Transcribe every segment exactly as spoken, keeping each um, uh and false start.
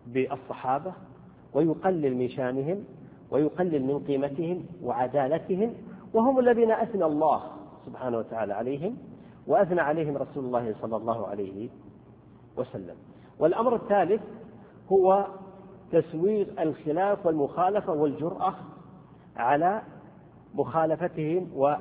بالصحابة ويقلل من شانهم ويقلل من قيمتهم وعدالتهم، وهم الذين أثنى الله سبحانه وتعالى عليهم وأثنى عليهم رسول الله صلى الله عليه وسلم. والأمر الثالث هو تسويغ الخلاف والمخالفة والجرأة على مخالفتهم و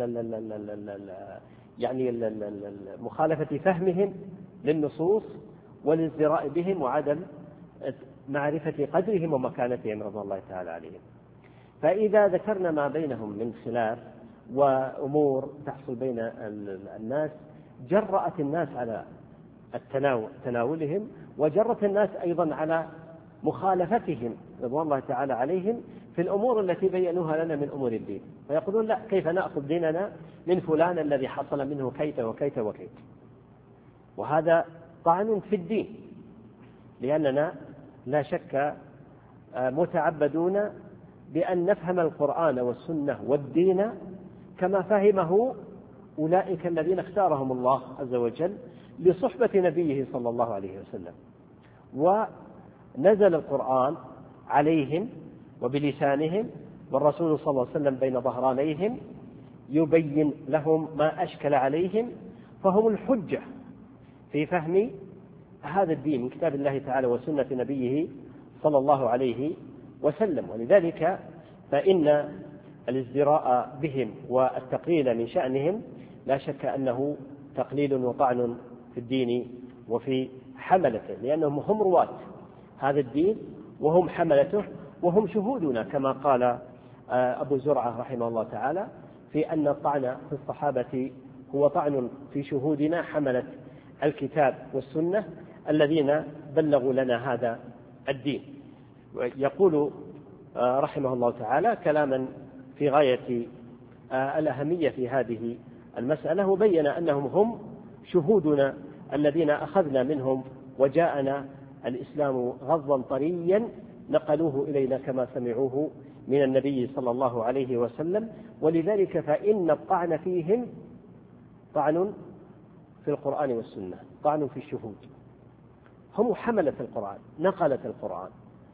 يعني مخالفة فهمهم للنصوص والازدراء بهم وعدم معرفة قدرهم ومكانتهم رضي الله تعالى عليهم. فإذا ذكرنا ما بينهم من خلاف وأمور تحصل بين الناس جرأت الناس على تناولهم، وجرت الناس أيضا على مخالفتهم رضي الله تعالى عليهم في الأمور التي بينوها لنا من أمور الدين، فيقولون لا، كيف نأخذ ديننا من فلان الذي حصل منه كيت وكيت وكيت. وهذا طعن في الدين، لأننا لا شك متعبدون بأن نفهم القرآن والسنة والدين كما فهمه أولئك الذين اختارهم الله عز وجل لصحبة نبيه صلى الله عليه وسلم، ونزل القرآن عليهم وبلسانهم، والرسول صلى الله عليه وسلم بين ظهرانيهم يبين لهم ما أشكل عليهم، فهم الحجة في فهم هذا الدين من كتاب الله تعالى وسنة نبيه صلى الله عليه وسلم. ولذلك فإن الازدراء بهم والتقليل من شأنهم لا شك أنه تقليل وطعن في الدين وفي حملته، لأنهم هم رواة هذا الدين وهم حملته وهم شهودنا، كما قال أبو زرعة رحمه الله تعالى في أن الطعن في الصحابة هو طعن في شهودنا حملة الكتاب والسنة الذين بلغوا لنا هذا الدين. يقول رحمه الله تعالى كلاما في غاية الأهمية في هذه المسألة، وبين أنهم هم شهودنا الذين أخذنا منهم وجاءنا الإسلام غضا طريا نقلوه إلينا كما سمعوه من النبي صلى الله عليه وسلم. ولذلك فإن الطعن فيهم طعن في القرآن والسنة، طعن في الشهود. هم حملت القرآن، نقلت القرآن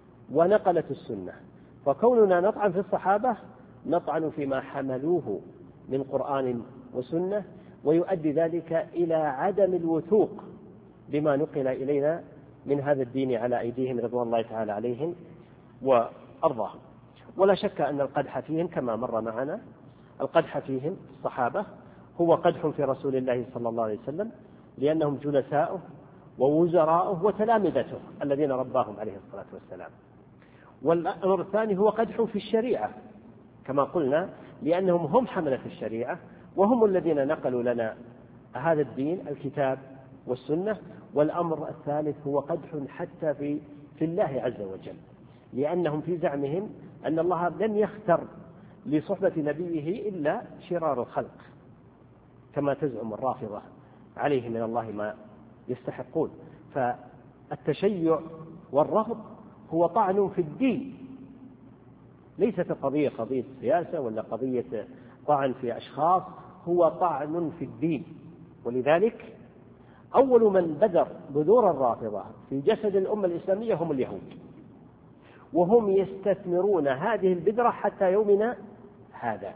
ونقلت السنة، فكوننا نطعن في الصحابة نطعن فيما حملوه من قرآن وسنة، ويؤدي ذلك إلى عدم الوثوق بما نقل إلينا من هذا الدين على أيديهم رضوان الله تعالى عليهم وأرضاهم. ولا شك أن القدح فيهم كما مر معنا، القدح فيهم الصحابة هو قدح في رسول الله صلى الله عليه وسلم، لأنهم جلساؤه ووزراؤه وتلامذته الذين رباهم عليه الصلاة والسلام. والأمر الثاني هو قدح في الشريعة كما قلنا، لأنهم هم حملة الشريعة وهم الذين نقلوا لنا هذا الدين الكتاب والسنة. والأمر الثالث هو قدح حتى في في الله عز وجل، لأنهم في زعمهم أن الله لم يختر لصحبة نبيه إلا شرار الخلق كما تزعم الرافضة عليه من الله ما يستحقون. فالتشيع والرفض هو طعن في الدين، ليست قضية قضية سياسة ولا قضية طعن في أشخاص، هو طعن في الدين. ولذلك أول من بدر بذور الرافضة في جسد الأمة الإسلامية هم اليهود، وهم يستثمرون هذه البذرة حتى يومنا هذا،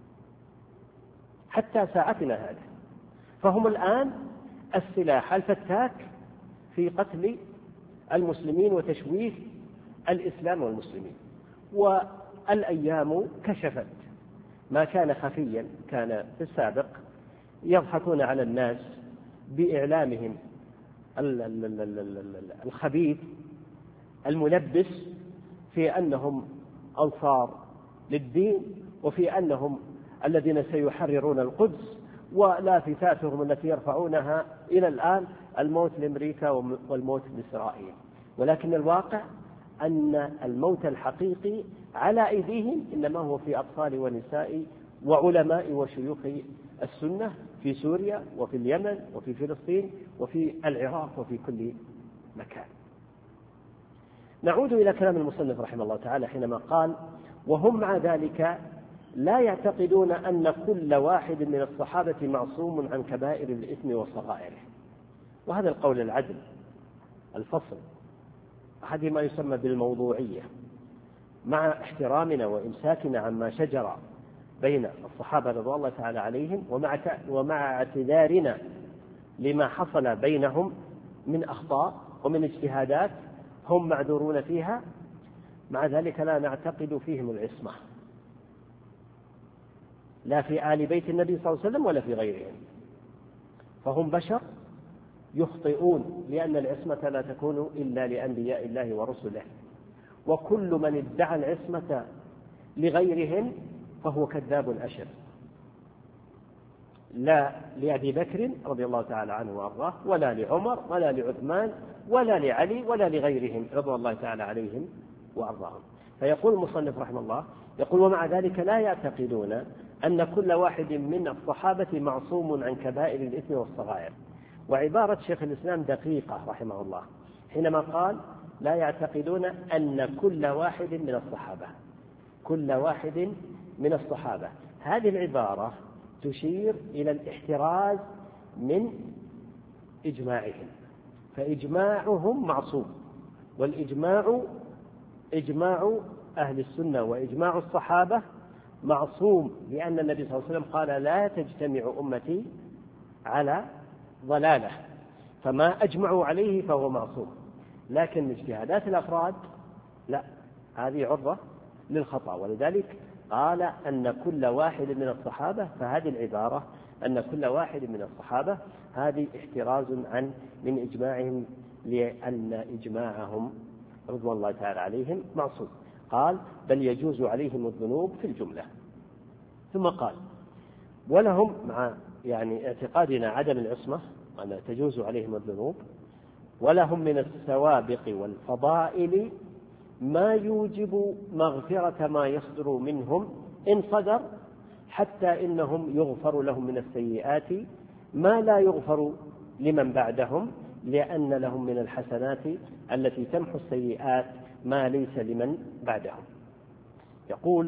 حتى ساعتنا هذا. فهم الآن السلاح الفتاك في قتل المسلمين وتشويه الإسلام والمسلمين. والأيام كشفت ما كان خفيا كان في السابق، يضحكون على الناس بإعلامهم الخبيث الملبس في أنهم أنصار للدين، وفي أنهم الذين سيحررون القدس، ولافتاتهم التي يرفعونها إلى الآن الموت لأمريكا والموت لإسرائيل. ولكن الواقع أن الموت الحقيقي على أيديهم إنما هو في أطفال ونساء وعلماء وشيوخ السنة في سوريا وفي اليمن وفي فلسطين وفي العراق وفي كل مكان. نعود إلى كلام المصنف رحمه الله تعالى حينما قال: وهم مع ذلك لا يعتقدون أن كل واحد من الصحابة معصوم عن كبائر الإثم وصغائره. وهذا القول العدل الفصل هذه ما يسمى بالموضوعية، مع احترامنا وإمساكنا عما شجر بين الصحابة رضي الله تعالى عليهم، ومع ومع اعتذارنا لما حصل بينهم من أخطاء ومن اجتهادات هم معذورون فيها، مع ذلك لا نعتقد فيهم العصمة، لا في آل بيت النبي صلى الله عليه وسلم ولا في غيرهم، فهم بشر يخطئون، لأن العصمة لا تكون إلا لأنبياء الله ورسله، وكل من ادعى العصمة لغيرهم فهو كذاب أشر، لا لأبي بكر رضي الله تعالى عنه وأرضاه، ولا لعمر، ولا لعثمان، ولا لعلي، ولا لغيرهم رضي الله تعالى عليهم وأرضاهم. فيقول المصنف رحمه الله، يقول: ومع ذلك لا يعتقدون أن كل واحد من الصحابة معصوم عن كبائر الإثم والصغائر. وعبارة شيخ الإسلام دقيقة رحمه الله حينما قال: لا يعتقدون أن كل واحد من الصحابة، كل واحد من الصحابة، هذه العبارة تشير إلى الاحتراز من إجماعهم، فإجماعهم معصوم، والإجماع إجماع أهل السنة وإجماع الصحابة معصوم، لأن النبي صلى الله عليه وسلم قال: لا تجتمع أمتي على ضلالة، فما أجمعوا عليه فهو معصوم. لكن اجتهادات الأفراد لا، هذه عرضة للخطأ، ولذلك قال أن كل واحد من الصحابة، فهذه العبارة أن كل واحد من الصحابة هذه احتراز عن من إجماعهم، لأن إجماعهم رضوان الله تعالى عليهم معصوم. قال: بل يجوز عليهم الذنوب في الجملة. ثم قال: ولهم، مع يعني اعتقادنا عدم العصمة أن تجوز عليهم الذنوب، ولهم من السوابق والفضائل ما يوجب مغفرة ما يصدر منهم إن صدر، حتى إنهم يغفر لهم من السيئات ما لا يغفر لمن بعدهم، لأن لهم من الحسنات التي تمحو السيئات ما ليس لمن بعدهم. يقول: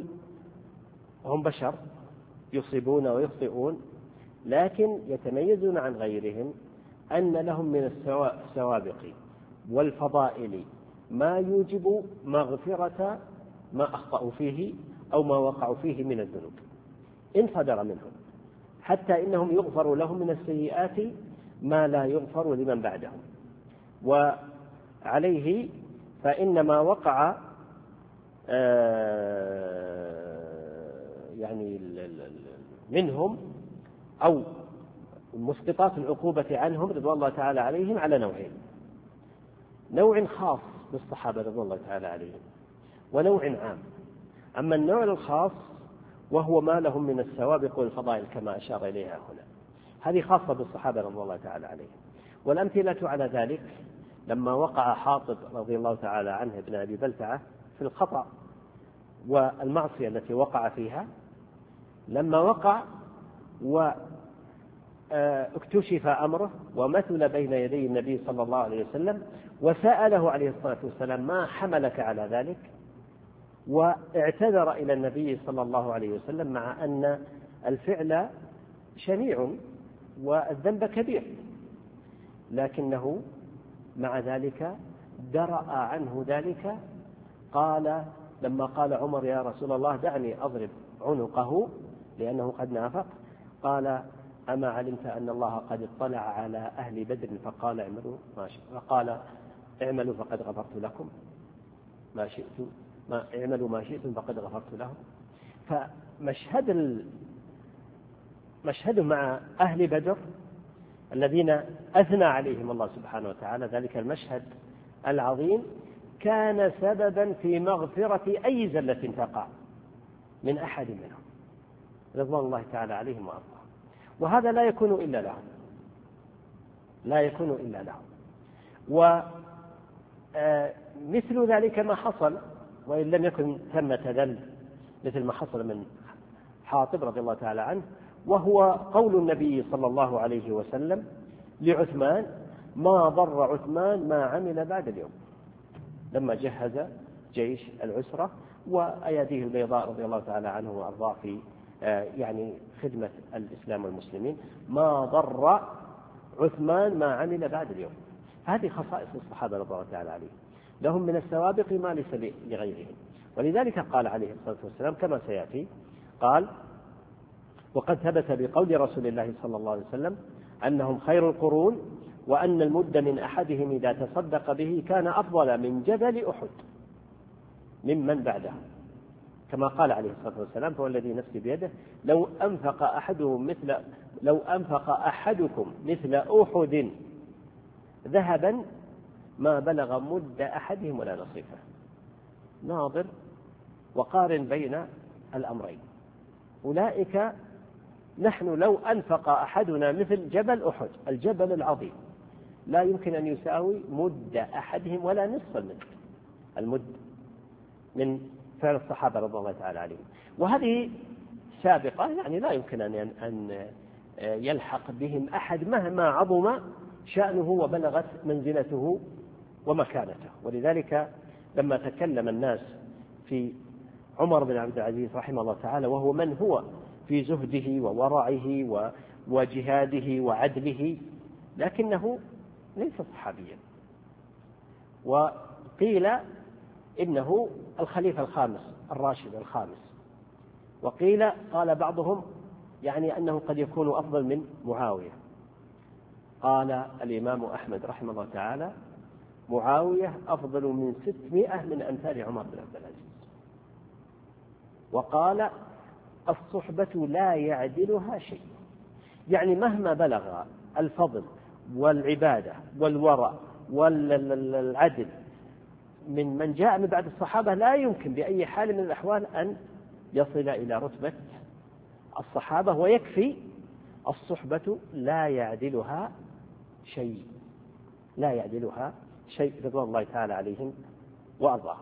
هم بشر يصيبون ويخطئون، لكن يتميزون عن غيرهم أن لهم من السوابق والفضائل ما يوجب مغفرة ما أخطأوا فيه أو ما وقعوا فيه من الذنوب إن صدر منهم، حتى إنهم يغفر لهم من السيئات ما لا يغفر لمن بعدهم. وعليه فإن ما وقع يعني منهم أو مسقطات العقوبة عنهم رضوان الله تعالى عليهم على نوعين: نوع خاص بالصحابة رضوان الله تعالى عليهم، ونوع عام. أما النوع الخاص وهو ما لهم من السوابق والفضائل كما أشار إليها هنا، هذه خاصة بالصحابة رضوان الله تعالى عليهم. والأمثلة على ذلك لما وقع حاطب رضي الله تعالى عنه ابن أبي بلتعة في الخطأ والمعصية التي وقع فيها، لما وقع واكتشف أمره ومثل بين يدي النبي صلى الله عليه وسلم، وسأله عليه الصلاة والسلام: ما حملك على ذلك؟ واعتذر إلى النبي صلى الله عليه وسلم، مع أن الفعل شنيع والذنب كبير، لكنه مع ذلك درأ عنه ذلك. قال لما قال عمر: يا رسول الله دعني أضرب عنقه لأنه قد نافق، قال: أما علمت أن الله قد اطلع على أهل بدر فقال اعملوا ما شئتم، فقال اعملوا فقد غفرت لكم ما شئتم ما اعملوا ما شئتم فقد غفرت لهم. فمشهد ال... مشهد مع أهل بدر الذين أثنى عليهم الله سبحانه وتعالى، ذلك المشهد العظيم كان سببا في مغفرة أي زلة تقع من أحد منهم رضوان الله تعالى عليهم وأرضاهم. وهذا لا يكون إلا لهم، لا يكون إلا لهم. ومثل ذلك ما حصل، وإن لم يكن ثمة ذل، مثل ما حصل من حاطب رضي الله تعالى عنه، وهو قول النبي صلى الله عليه وسلم لعثمان: ما ضر عثمان ما عمل بعد اليوم، لما جهز جيش العسرة وأياديه البيضاء رضي الله تعالى عنه وأرضاه في يعني خدمة الإسلام والمسلمين، ما ضر عثمان ما عمل بعد اليوم. هذه خصائص الصحابة رضي الله تعالى عليهم. لهم من السوابق ما ليس لغيرهم. ولذلك قال عليه الصلاة والسلام كما سيأتي، قال: وقد ثبت بقول رسول الله صلى الله عليه وسلم أنهم خير القرون، وأن المد من أحدهم إذا تصدق به كان أفضل من جبل أحد ممن بعده، كما قال عليه الصلاة والسلام: فوالذي نفسي بيده لو أنفق أحدهم مثل لو أنفق أحدكم مثل أحد ذهبا ما بلغ مد أحدهم ولا نصيفه. ناظر وقارن بين الأمرين. أولئك نحن لو أنفق أحدنا مثل جبل أحد، الجبل العظيم، لا يمكن أن يساوي مد أحدهم ولا نصف المد المد من فعل الصحابة رضي الله تعالى عليهم. وهذه سابقة، يعني لا يمكن أن يلحق بهم أحد مهما عظم شأنه وبلغت منزلته ومكانته. ولذلك لما تكلم الناس في عمر بن عبد العزيز رحمه الله تعالى، وهو من هو في زهده وورعه وجهاده وعدله، لكنه ليس صحابيا، وقيل إنه الخليفة الخامس الراشد الخامس، وقيل قال بعضهم يعني أنه قد يكون أفضل من معاوية. قال الإمام أحمد رحمه الله تعالى: معاوية أفضل من ستمائة من أمثال عمر بن عبد العزيز. وقال: الصحبة لا يعدلها شيء، يعني مهما بلغ الفضل والعبادة والورع والعدل من من جاء من بعد الصحابة لا يمكن بأي حال من الأحوال أن يصل إلى رتبة الصحابة، ويكفي الصحبة لا يعدلها شيء لا يعدلها شيء رضوان الله تعالى عليهم وأرضاهم.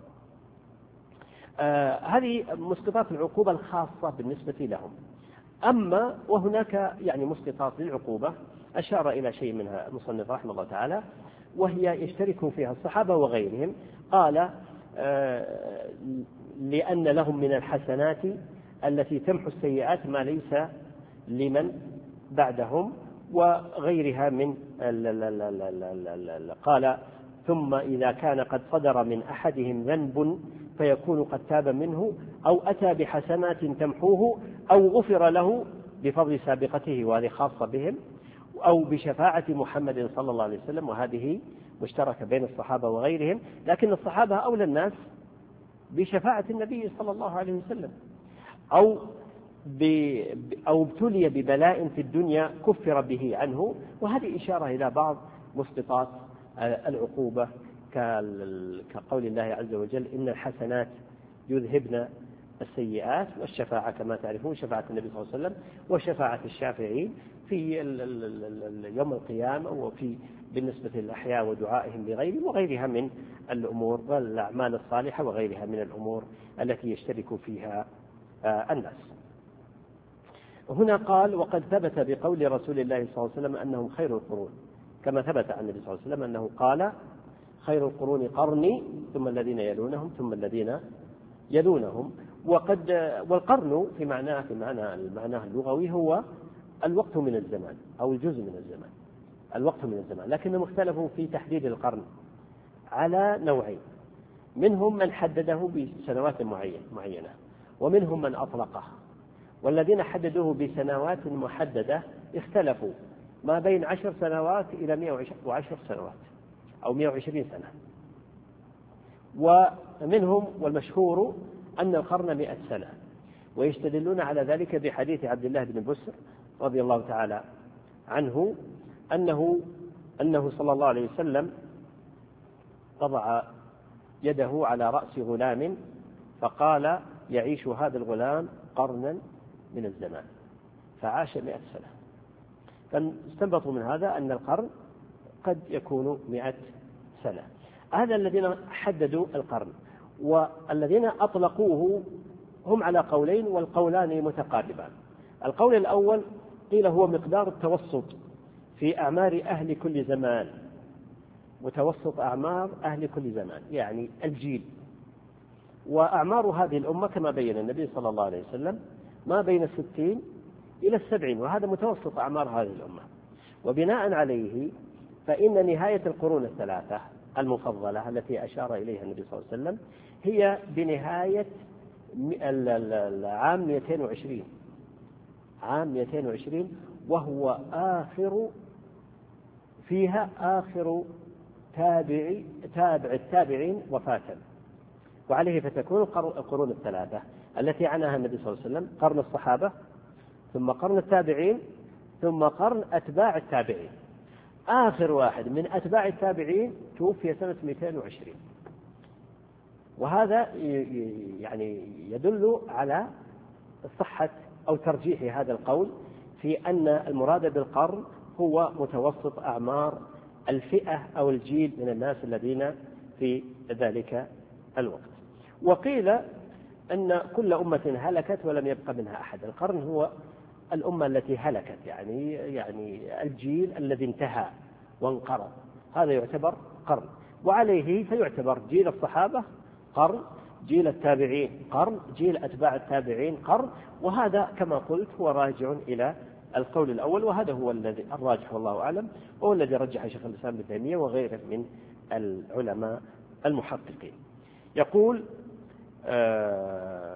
آه هذه مسقطات العقوبة الخاصة بالنسبة لهم. أما وهناك يعني مسقطات للعقوبة أشار إلى شيء منها المصنف رحمه الله تعالى، وهي يشترك فيها الصحابة وغيرهم. قال: آه لأن لهم من الحسنات التي تمحو السيئات ما ليس لمن بعدهم وغيرها من قال: ثم إذا كان قد صدر من أحدهم ذنب فيكون قد تاب منه، أو أتى بحسنات تمحوه، أو غفر له بفضل سابقته، وهذه خاصة بهم، أو بشفاعة محمد صلى الله عليه وسلم، وهذه مشتركة بين الصحابة وغيرهم. لكن الصحابة أولى الناس بشفاعة النبي صلى الله عليه وسلم، أو أو ابتلي ببلاء في الدنيا كفر به عنه. وهذه إشارة إلى بعض مسقطات العقوبة كقول الله عز وجل: إن الحسنات يذهبن السيئات، والشفاعة كما تعرفون شفاعة النبي صلى الله عليه وسلم وشفاعة الشافعين في يوم القيامة، وفي بالنسبة للأحياء ودعائهم لغيرهم، وغيرها من الأمور والأعمال الصالحة، وغيرها من الأمور التي يشترك فيها الناس. هنا قال: وقد ثبت بقول رسول الله صلى الله عليه وسلم أنهم خير القرون، كما ثبت عن النبي صلى الله عليه وسلم أنه قال: خير القرون قرني ثم الذين يلونهم ثم الذين يلونهم. وقد والقرن في معناه في معنى المعنى اللغوي هو الوقت من الزمان أو الجزء من الزمان، الوقت من الزمان. لكنهم اختلفوا في تحديد القرن على نوعين: منهم من حدده بسنوات معينة، ومنهم من أطلقه. والذين حددوه بسنوات محددة اختلفوا ما بين عشر سنوات إلى مئة وعشر سنوات أو مئة وعشرين سنة. ومنهم والمشهور أن القرن مئة سنة، ويستدلون على ذلك بحديث عبد الله بن بسر رضي الله تعالى عنه أنه أنه صلى الله عليه وسلم وضع يده على رأس غلام فقال: يعيش هذا الغلام قرنا من الزمان، فعاش مئة سنة. فاستنبطوا من هذا أن القرن قد يكون مئة سنة. هذا الذين حددوا القرن، والذين أطلقوه هم على قولين، والقولان متقاربان. القول الأول قيل هو مقدار التوسط في أعمار أهل كل زمان، متوسط أعمار أهل كل زمان يعني الجيل. وأعمار هذه الأمة كما بين النبي صلى الله عليه وسلم ما بين الستين إلى السبعين، وهذا متوسط أعمار هذه الأمة. وبناء عليه فإن نهاية القرون الثلاثة المفضلة التي أشار إليها النبي صلى الله عليه وسلم هي بنهاية العام مئتين وعشرين، عام مئتين وعشرين، وهو آخر فيها آخر تابع تابع التابعين وفاة، وعليه فتكون القرون الثلاثة التي عناها النبي صلى الله عليه وسلم: قرن الصحابة، ثم قرن التابعين، ثم قرن أتباع التابعين. آخر واحد من أتباع التابعين توفي سنة مئتين وعشرين، وهذا يعني يدل على صحة أو ترجيح هذا القول في أن المراد بالقرن هو متوسط أعمار الفئة أو الجيل من الناس الذين في ذلك الوقت. وقيل أن كل أمة هلكت ولم يبق منها أحد. القرن هو الأمة التي هلكت، يعني يعني الجيل الذي انتهى وانقرض، هذا يعتبر قرن. وعليه فيعتبر جيل الصحابة قرن، جيل التابعين قرن، جيل أتباع التابعين قرن. وهذا كما قلت هو راجع إلى القول الأول، وهذا هو الذي الراجح والله أعلم، وهو الذي رجح شيخ الإسلام ابن تيمية وغيره من العلماء المحققين. يقول آه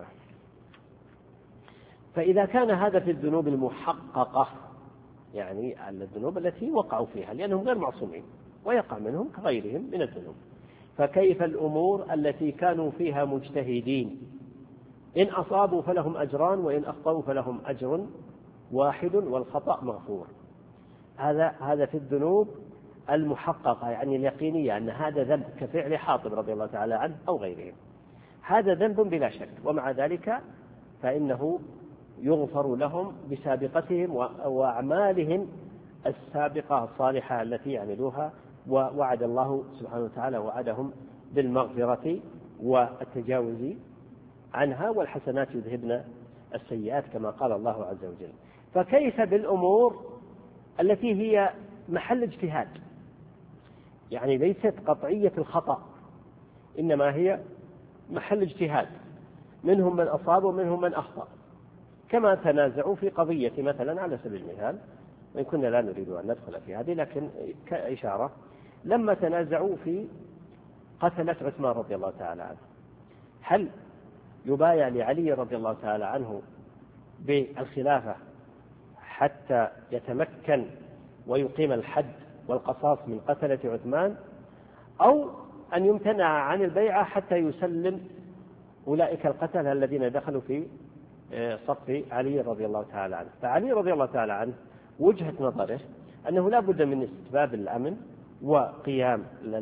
فإذا كان هذا في الذنوب المحققة، يعني الذنوب التي وقعوا فيها لأنهم غير معصومين ويقع منهم كغيرهم من الذنوب، فكيف الأمور التي كانوا فيها مجتهدين؟ إن أصابوا فلهم أجران، وإن أخطأوا فلهم أجر واحد والخطأ مغفور. هذا هذا في الذنوب المحققة، يعني اليقينية أن هذا ذنب كفعل حاطب رضي الله تعالى عنه أو غيرهم، هذا ذنب بلا شك، ومع ذلك فإنه يغفر لهم بسابقتهم وأعمالهم السابقة الصالحة التي يعملوها، ووعد الله سبحانه وتعالى وعدهم بالمغفرة والتجاوز عنها، والحسنات يذهبن السيئات كما قال الله عز وجل. فكيف بالأمور التي هي محل اجتهاد، يعني ليست قطعية الخطأ، إنما هي محل اجتهاد، منهم من أصاب ومنهم من أخطأ، كما تنازعوا في قضية مثلا على سبيل المثال، وإن كنا لا نريد أن ندخل في هذه لكن كإشارة، لما تنازعوا في قتلة عثمان رضي الله تعالى عنه، هل يبايع لعلي رضي الله تعالى عنه بالخلافة حتى يتمكن ويقيم الحد والقصاص من قتلة عثمان، أو أن يمتنع عن البيعة حتى يسلم أولئك القتلة الذين دخلوا في صف علي رضي الله تعالى عنه؟ فعلي رضي الله تعالى عنه وجهة نظره أنه لا بد من استتباب الأمن وقيام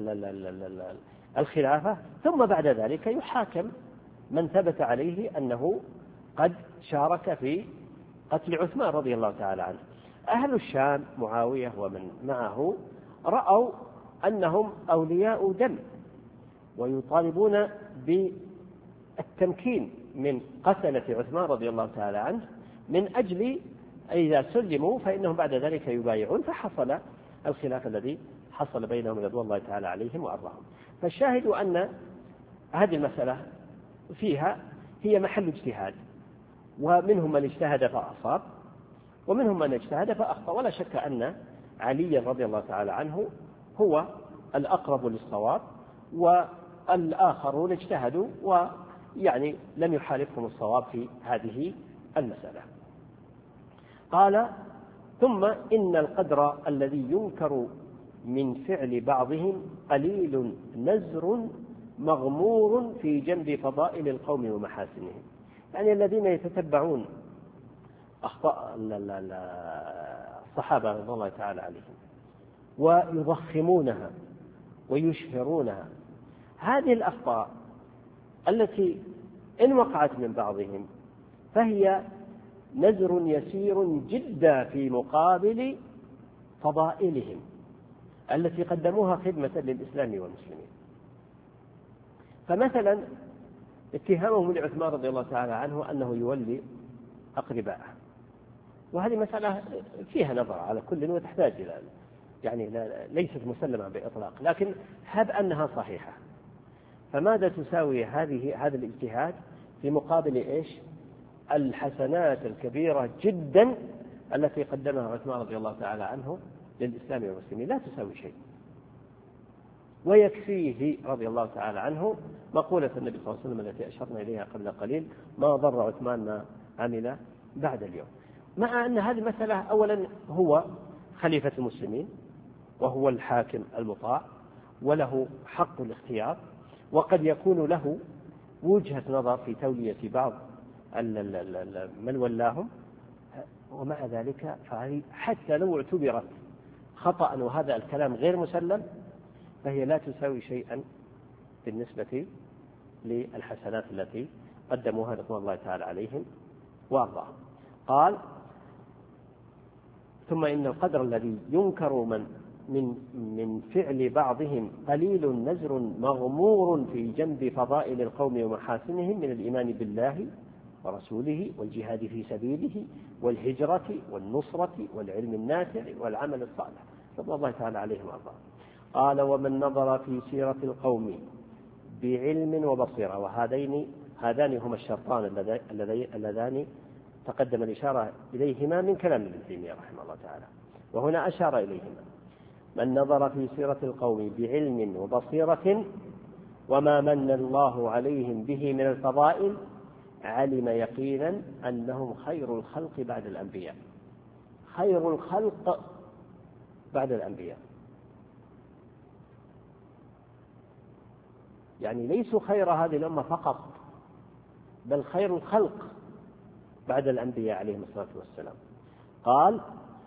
الخلافة، ثم بعد ذلك يحاكم من ثبت عليه أنه قد شارك في قتل عثمان رضي الله تعالى عنه. أهل الشام معاوية ومن معه رأوا أنهم أولياء دم، ويطالبون بالتمكين من قتلة عثمان رضي الله تعالى عنه، من أجل إذا سلموا فإنهم بعد ذلك يبايعون، فحصل الخلاف الذي حصل بينهم رضوان الله تعالى عليهم وأرضاهم. فالشاهد أن هذه المسألة فيها هي محل اجتهاد، ومنهم من اجتهد فأصاب ومنهم من اجتهد فأخطأ، ولا شك أن علي رضي الله تعالى عنه هو الأقرب للصواب، والآخرون اجتهدوا ويعني لم يحالفهم الصواب في هذه المسألة. قال: ثم إن القدر الذي ينكر من فعل بعضهم قليل نزر مغمور في جنب فضائل القوم ومحاسنهم، يعني الذين يتتبعون أخطاء الصحابة رضي الله تعالى عليهم ويضخمونها ويشهرونها، هذه الأخطاء التي إن وقعت من بعضهم فهي نزر يسير جدا في مقابل فضائلهم التي قدموها خدمة للإسلام والمسلمين. فمثلا اتهامهم لعثمان رضي الله تعالى عنه أنه يولي أقرباءه، وهذه مسألة فيها نظر على كل وتحتاج إلى يعني ليست مسلمة بإطلاق، لكن هب أنها صحيحة، فماذا تساوي هذه هذا الاجتهاد في مقابل إيش؟ الحسنات الكبيرة جدا التي قدمها عثمان رضي الله تعالى عنه للإسلام والمسلمين، لا تساوي شيء. ويكفيه رضي الله تعالى عنه مقولة النبي صلى الله عليه وسلم التي أشرنا إليها قبل قليل: ما ضر عثمان ما عمل بعد اليوم. مع أن هذه المسألة أولا هو خليفة المسلمين وهو الحاكم المطاع وله حق الاختيار، وقد يكون له وجهة نظر في تولية بعض من ولاهم، ومع ذلك حتى لو اعتبرت خطأ وهذا الكلام غير مسلم فهي لا تساوي شيئا بالنسبة للحسنات التي قدموها رضوان الله تعالى عليهم وأرضاهم. قال: ثم إن القدر الذي ينكر من من من فعل بعضهم قليل نزر مغمور في جنب فضائل القوم ومحاسنهم من الإيمان بالله ورسوله والجهاد في سبيله والهجرة والنصرة والعلم النافع والعمل الصالح رضوان الله تعالى عليهم وأرضاهم. قال: ومن نظر في سيرة القوم بعلم وبصيرة، وهذين هذان هما الشرطان اللذان تقدم الإشارة إليهما من كلام ابن تيمية رحمه الله تعالى، وهنا أشار إليهما: من نظر في سيرة القوم بعلم وبصيرة وما من الله عليهم به من الفضائل علم يقينا أنهم خير الخلق بعد الأنبياء. خير الخلق بعد الأنبياء، يعني ليسوا خير هذه الأمة فقط، بل خير الخلق بعد الأنبياء عليهم الصلاة والسلام. قال: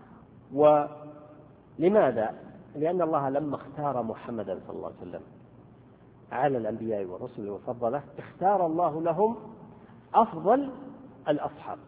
ولماذا؟ لأن الله لما اختار محمدا صلى الله عليه وسلم على الأنبياء والرسل وفضله، اختار الله لهم أفضل الأصحاب.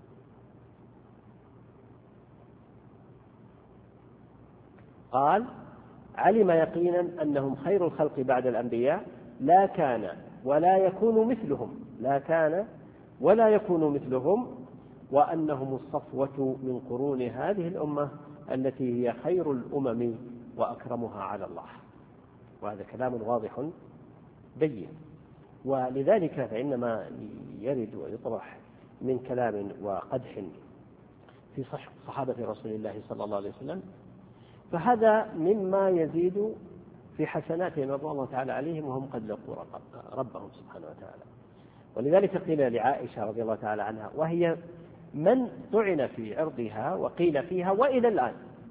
قال: علم يقينا أنهم خير الخلق بعد الأنبياء لا كان ولا يكون مثلهم لا كان ولا يكون مثلهم وأنهم الصفوة من قرون هذه الأمة التي هي خير الأمم وأكرمها على الله. وهذا كلام واضح بين. ولذلك فإنما يرد ويطرح من كلام وقدح في صحابة رسول الله صلى الله عليه وسلم فهذا مما يزيد في حسناتهم رضي الله تعالى عليهم وهم قد لقوا ربهم سبحانه وتعالى. ولذلك قيل لعائشة رضي الله تعالى عنها، وهي من طعن في عرضها وقيل فيها وإلى الآن،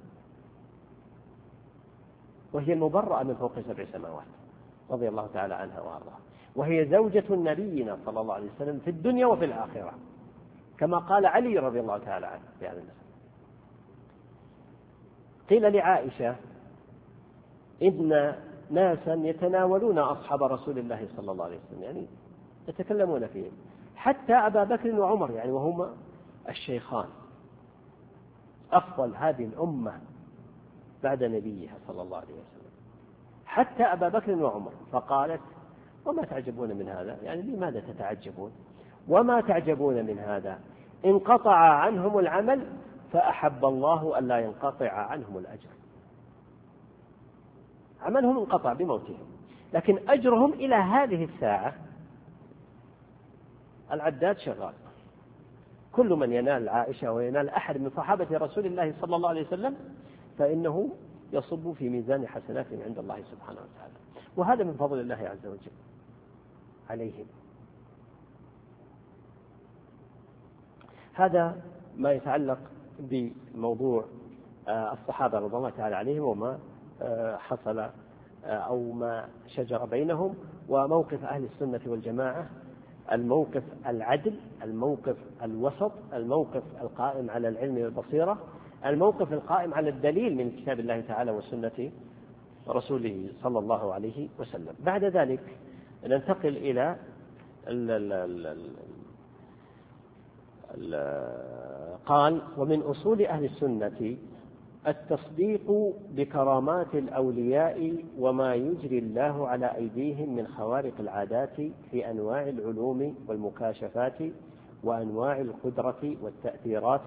وهي المبرأة من فوق سبع سماوات رضي الله تعالى عنها وارضاها، وهي زوجة نبينا صلى الله عليه وسلم في الدنيا وفي الآخرة، كما قال علي رضي الله تعالى عنه في هذا المسألة. قيل لعائشة: إن ناسا يتناولون أصحاب رسول الله صلى الله عليه وسلم، يعني يتكلمون فيهم، حتى أبا بكر وعمر، يعني وهما الشيخان أفضل هذه الأمة بعد نبيها صلى الله عليه وسلم، حتى أبا بكر وعمر. فقالت: وما تعجبون من هذا؟ يعني لماذا تتعجبون؟ وما تعجبون من هذا؟ انقطع عنهم العمل فأحب الله أن لا ينقطع عنهم الأجر. عملهم انقطع بموتهم، لكن أجرهم إلى هذه الساعة العداد شغال. كل من ينال عائشة وينال أحد من صحابة رسول الله صلى الله عليه وسلم فإنه يصب في ميزان حسناتهم عند الله سبحانه وتعالى، وهذا من فضل الله عز وجل عليهم. هذا ما يتعلق بموضوع الصحابة رضي الله تعالى عليهم وما حصل أو ما شجر بينهم، وموقف أهل السنة والجماعة الموقف العدل، الموقف الوسط، الموقف القائم على العلم والبصيرة، الموقف القائم على الدليل من كتاب الله تعالى وسنة رسوله صلى الله عليه وسلم. بعد ذلك ننتقل إلى ال ال ال ال ال قال: ومن أصول أهل السنة التصديق بكرامات الأولياء وما يجري الله على أيديهم من خوارق العادات في أنواع العلوم والمكاشفات وأنواع القدرة والتأثيرات،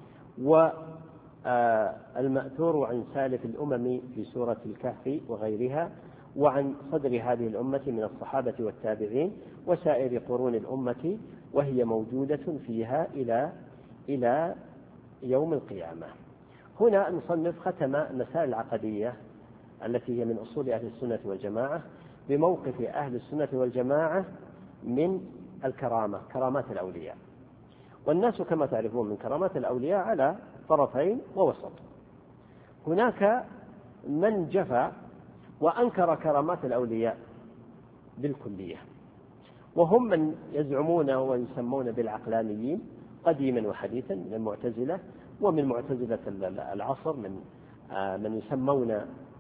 والمأثور عن سالف الأمم في سورة الكهف وغيرها، وعن صدر هذه الأمة من الصحابة والتابعين وسائر قرون الأمة، وهي موجودة فيها إلى إلى يوم القيامة. هنا المصنف ختم المسائل العقدية التي هي من أصول أهل السنة والجماعة بموقف أهل السنة والجماعة من الكرامة، كرامات الأولياء. والناس كما تعرفون من كرامات الأولياء على طرفين ووسط. هناك من جفى وأنكر كرامات الأولياء بالكلية، وهم من يزعمون ويسمون بالعقلانيين قديما وحديثا من المعتزلة ومن معتزلة العصر من من يسمون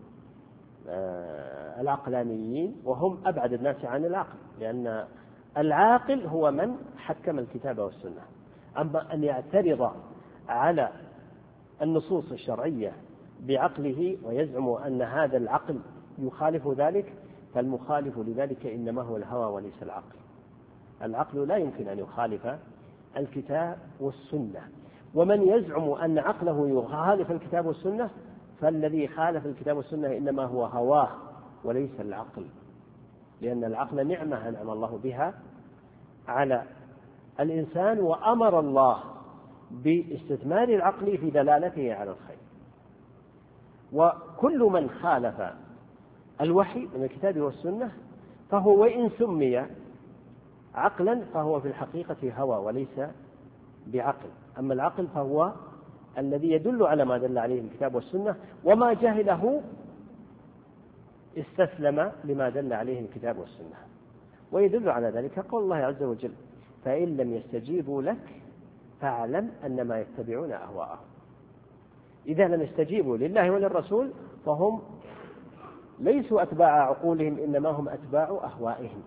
العقلانيين، وهم أبعد الناس عن العقل، لأن العاقل هو من حكم الكتاب والسنة. أما أن يعترض على النصوص الشرعية بعقله ويزعم أن هذا العقل يخالف ذلك، فالمخالف لذلك إنما هو الهوى وليس العقل. العقل لا يمكن أن يخالف الكتاب والسنة، ومن يزعم أن عقله يخالف الكتاب والسنة فالذي خالف الكتاب والسنة إنما هو هواه وليس العقل، لأن العقل نعمة أنعم الله بها على الإنسان، وأمر الله باستثمار العقل في دلالته على الخير. وكل من خالف الوحي من الكتاب والسنة فهو وإن سمي عقلا فهو في الحقيقة هوى وليس بعقل. أما العقل فهو الذي يدل على ما دل عليه الكتاب والسنة، وما جهله استسلم لما دل عليه الكتاب والسنة. ويدل على ذلك قول الله عز وجل: فإن لم يستجيبوا لك فاعلم أنما يتبعون أهواءهم. إذا لم يستجيبوا لله وللرسول فهم ليسوا أتباع عقولهم، إنما هم أتباع أهوائهم.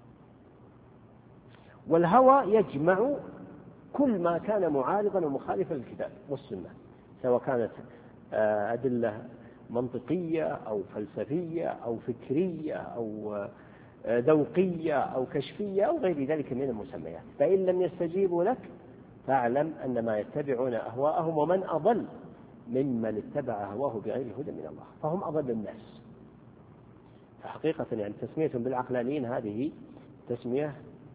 والهوى يجمع كل ما كان معارضا ومخالفا للكتاب والسنة، سواء كانت أدلة منطقية أو فلسفية أو فكرية أو ذوقية أو كشفية أو غير ذلك من المسميات. فإن لم يستجيبوا لك فاعلم أنما يتبعون أهواءهم، ومن أضل ممن اتبع هواه بغير هدى من الله، فهم أضل الناس. فحقيقة يعني تسميتهم بالعقلانيين هذه تسمية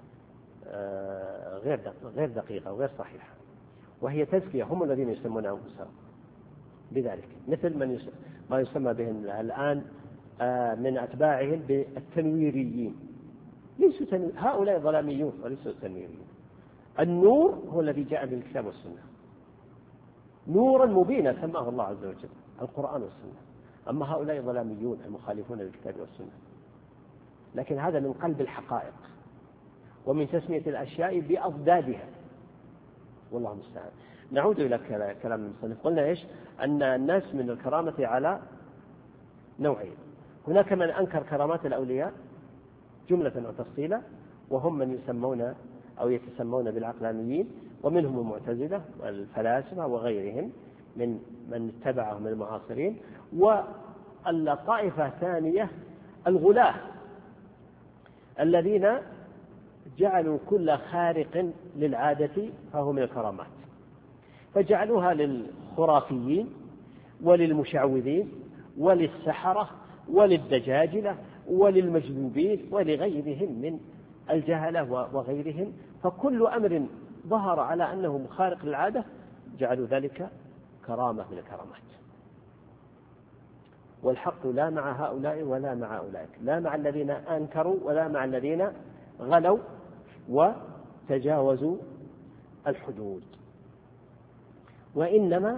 غير غير دقيقة وغير صحيحة، وهي تزكية، هم الذين يسمون أنفسهم بذلك، مثل من يسمى ما يسمى بهم الآن من أتباعهم بالتنويريين. ليسوا تنوير، هؤلاء ظلاميون وليسوا تنويريين. النور هو الذي جاء بالكتاب والسنة، نورا مبينا سماه الله عز وجل القرآن والسنة. أما هؤلاء ظلاميون المخالفون للكتاب والسنة، لكن هذا من قلب الحقائق ومن تسمية الأشياء بأضدادها، والله المستعان. نعود إلى كلام المصنف. قلنا إيش؟ أن الناس من الكرامة على نوعين. هناك من أنكر كرامات الأولياء جملة وتفصيلا، وهم من يسمون أو يتسمون بالعقلانيين، ومنهم المعتزلة والفلاسفة وغيرهم من من اتبعهم من المعاصرين. والطائفة الثانية الغلاة الذين جعلوا كل خارق للعادة فهو من الكرامات، فجعلوها للخرافيين وللمشعوذين وللسحرة وللدجاجلة وللمجذوبين ولغيرهم من الجهلة وغيرهم. فكل أمر ظهر على أنه خارق للعادة جعلوا ذلك كرامة من الكرامات. والحق لا مع هؤلاء ولا مع أولئك، لا مع الذين أنكروا ولا مع الذين غلوا وتجاوزوا الحدود، وإنما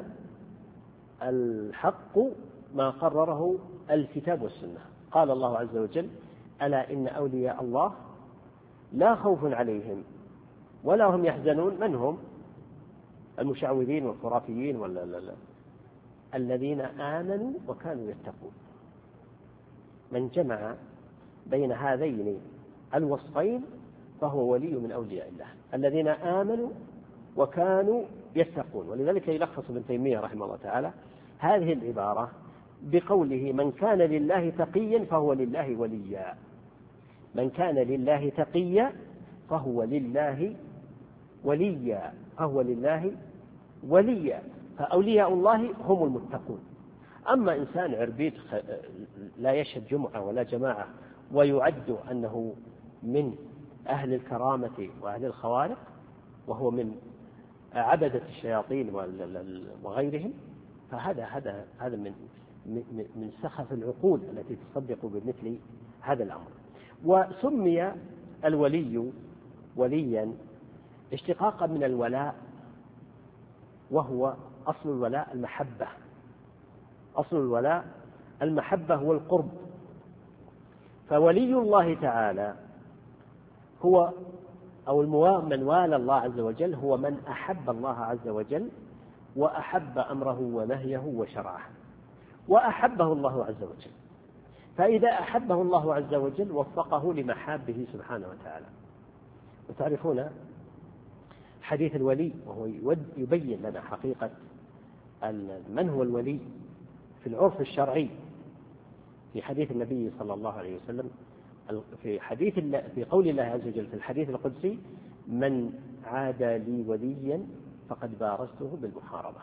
الحق ما قرره الكتاب والسنة. قال الله عز وجل: ألا إن أولياء الله لا خوف عليهم ولا هم يحزنون. من هم؟ المشعوذين والخرافيين ولا لا لا. الذين آمنوا وكانوا يتقون. من جمع بين هذين الوصفين فهو ولي من أولياء الله، الذين آمنوا وكانوا يتقون. ولذلك يلخص ابن تيمية رحمه الله تعالى هذه العبارة بقوله: من كان لله تقيا فهو لله وليا. من كان لله تقيا فهو لله وليا، فهو لله وليا. فأولياء الله هم المتقون. أما إنسان عربيد لا يشهد جمعة ولا جماعة ويعد أنه من أهل الكرامة وأهل الخوارق، وهو من عبدة الشياطين وغيرهم، فهذا هذا هذا من من سخف العقول التي تصدق بمثل هذا الأمر. وسمي الولي وليا اشتقاقا من الولاء، وهو أصل الولاء المحبة، أصل الولاء المحبة والقرب. فولي الله تعالى هو أو من والى الله عز وجل هو من أحب الله عز وجل وأحب أمره ونهيه وشرعه، وأحبه الله عز وجل. فإذا أحبه الله عز وجل وفقه لمحابه سبحانه وتعالى. وتعرفون حديث الولي، وهو يبين لنا حقيقة من هو الولي في العرف الشرعي. في حديث النبي صلى الله عليه وسلم في حديث في قول الله عز وجل في الحديث القدسي: من عادى لي وليا فقد بارزته بالمحاربة.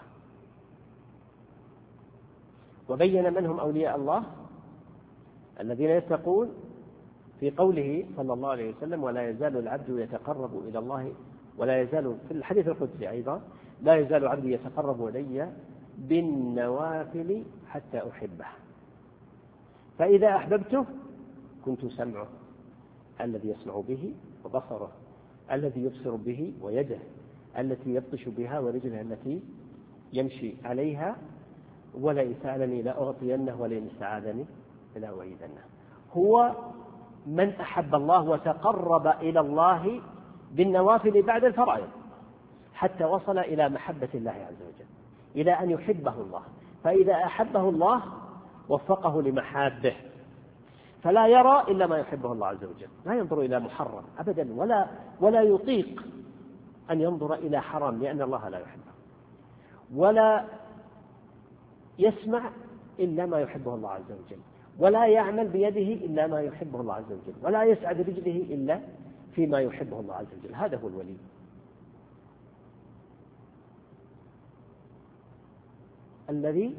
وبين من هم أولياء الله الذين يتقون في قوله صلى الله عليه وسلم: ولا يزال العبد يتقرب إلى الله، ولا يزال في الحديث القدسي أيضا: لا يزال عبدي يتقرب إلي بالنوافل حتى أحبه، فإذا أحببته كنت سمعه الذي يسمع به، وبصره الذي يبصر به، ويده التي يبطش بها، ورجله التي يمشي عليها، ولئن سألني لأعطينه ولئن استعاذني لأعيذنه. هو من أحب الله وتقرب إلى الله بالنوافل بعد الفرائض حتى وصل إلى محبة الله عز وجل، إلى أن يحبه الله. فإذا أحبه الله وفقه لمحابه، فلا يرى إلا ما يحبه الله عز وجل، لا ينظر إلى محرم أبدا، ولا ولا يطيق أن ينظر إلى حرام لأن الله لا يحبه، ولا يسمع إلا ما يحبه الله عز وجل، ولا يعمل بيده إلا ما يحبه الله عز وجل، ولا يسعى برجله إلا فيما يحبه الله عز وجل. هذا هو الولي. الذي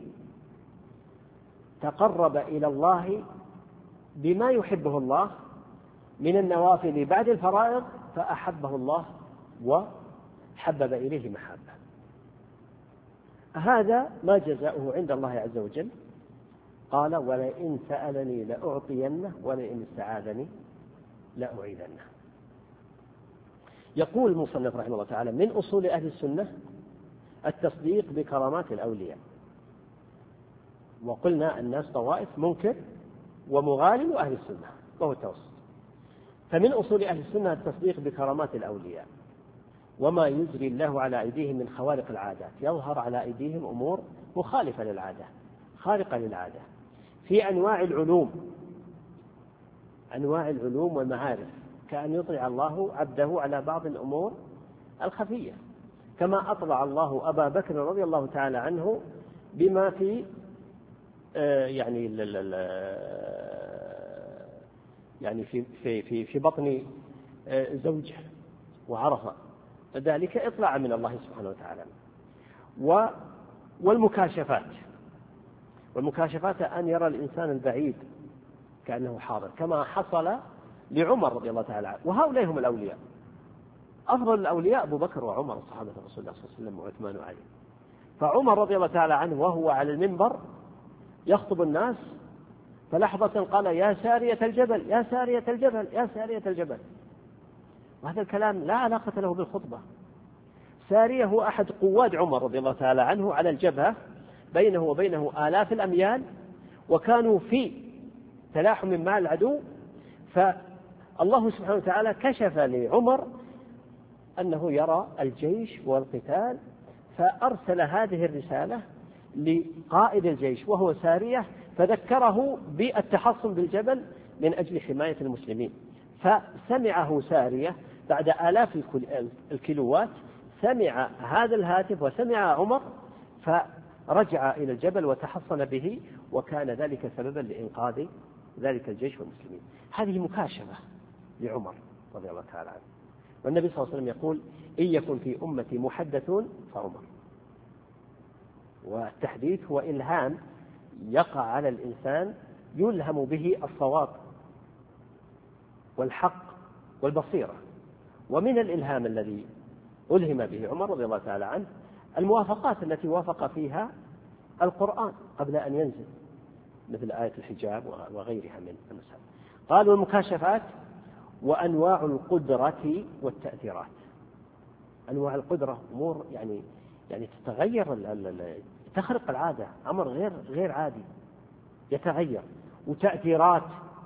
تقرب إلى الله بما يحبه الله من النوافل بعد الفرائض، فأحبه الله وحبب إليه محبة. هذا ما جزاؤه عند الله عز وجل. قال: ولئن سألني لأعطينه ولئن استعاذني لأعيذنه. يقول المصنف رحمه الله تعالى: من أصول أهل السنة التصديق بكرامات الأولياء. وقلنا الناس طوائف: منكر ومغالب وأهل السنة، وهو التوسط. فمن أصول أهل السنة التصديق بكرامات الأولياء وما يجري الله على أيديهم من خوارق العادات. يظهر على أيديهم أمور مخالفة للعادة، خارقة للعادة، في أنواع العلوم، أنواع العلوم والمعارف، كأن يطلع الله عبده على بعض الأمور الخفية، كما أطلع الله أبا بكر رضي الله تعالى عنه بما في يعني يعني في في في في بطن زوجه، وعرف ذلك إطلاعا من الله سبحانه وتعالى. والمكاشفات، والمكاشفات أن يرى الإنسان البعيد كأنه حاضر، كما حصل لعمر رضي الله تعالى عنه. وهؤلاء هم الأولياء. أفضل الأولياء أبو بكر وعمر صحابة رسول الله صلى الله عليه وسلم، وعثمان وعلي. فعمر رضي الله تعالى عنه وهو على المنبر يخطب الناس، فلحظة قال: يا سارية الجبل، يا سارية الجبل، يا سارية الجبل. وهذا الكلام لا علاقة له بالخطبة. سارية هو أحد قواد عمر رضي الله تعالى عنه على الجبهة، بينه وبينه آلاف الأميال، وكانوا في تلاحم مع العدو. فالله سبحانه وتعالى كشف لعمر أنه يرى الجيش والقتال، فأرسل هذه الرسالة لقائد الجيش وهو سارية، فذكره بالتحصن بالجبل من أجل حماية المسلمين. فسمعه سارية بعد آلاف الكيلوات، سمع هذا الهاتف وسمع عمر، فرجع إلى الجبل وتحصن به، وكان ذلك سببا لإنقاذ ذلك الجيش والمسلمين. هذه مكاشفة لعمر رضي الله تعالى عنه. والنبي صلى الله عليه وسلم يقول: إن يكن في أمتي محدثون فعمر. والتحديث هو إلهام يقع على الإنسان يلهم به الصواب والحق والبصيرة. ومن الإلهام الذي ألهم به عمر رضي الله تعالى عنه الموافقات التي وافق فيها القرآن قبل أن ينزل، مثل آية الحجاب وغيرها من المسائل. قالوا المكاشفات وأنواع القدرة والتأثيرات. أنواع القدرة أمور يعني يعني تتغير، تخرق العادة، أمر غير غير عادي يتغير. وتأثيرات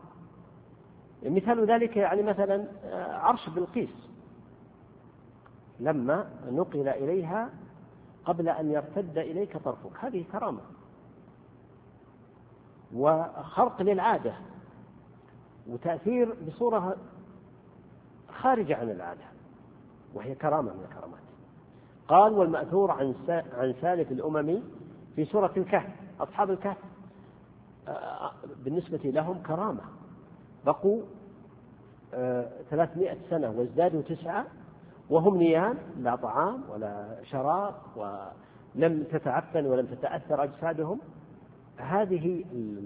مثال ذلك يعني مثلا عرش بلقيس لما نقل إليها قبل أن يرتد إليك طرفك، هذه كرامة وخرق للعادة وتأثير بصورة خارجة عن العادة، وهي كرامة من الكرامات. قال والمأثور عن عن سالف الأمم في سورة الكهف، أصحاب الكهف بالنسبة لهم كرامة، بقوا ثلاثمائة سنة وازدادوا تسعة وهم نيام، لا طعام ولا شراب، ولم تتعفن ولم تتأثر أجسادهم. هذه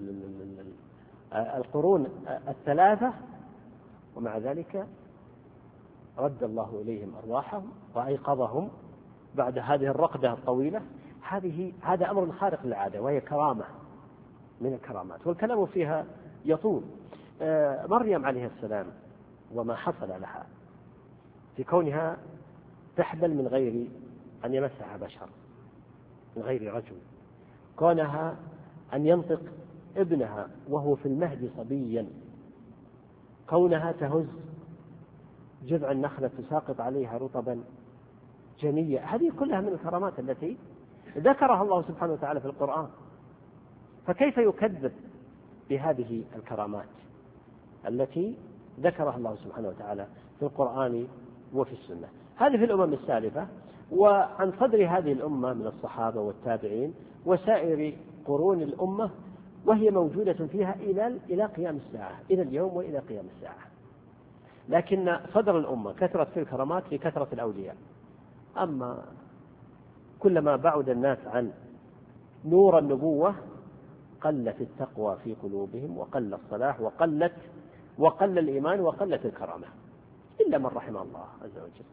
القرون الثلاثة، ومع ذلك رد الله إليهم أرواحهم وأيقظهم بعد هذه الرقدة الطويلة. هذه هذا أمر خارق للعادة وهي كرامة من الكرامات، والكلام فيها يطول. مريم عليه السلام وما حصل لها في كونها تحبل من غير أن يمسها بشر، من غير رجل، كونها أن ينطق ابنها وهو في المهد صبيا، كونها تهز جذع النخلة تساقط عليها رطبا جنيا، هذه كلها من الكرامات التي ذكرها الله سبحانه وتعالى في القرآن. فكيف يكذب بهذه الكرامات التي ذكرها الله سبحانه وتعالى في القرآن وفي السنة؟ هذه في الأمم السالفة، وعن صدر هذه الأمة من الصحابة والتابعين وسائر قرون الأمة، وهي موجودة فيها إلى إلى قيام الساعة، إلى اليوم وإلى قيام الساعة. لكن صدر الأمة كثرت في الكرامات لكثرة الأولياء، أما كلما بعد الناس عن نور النبوة قلت التقوى في قلوبهم وقل الصلاح وقلت وقل الإيمان وقلت الكرامة، إلا من رحم الله عز وجل.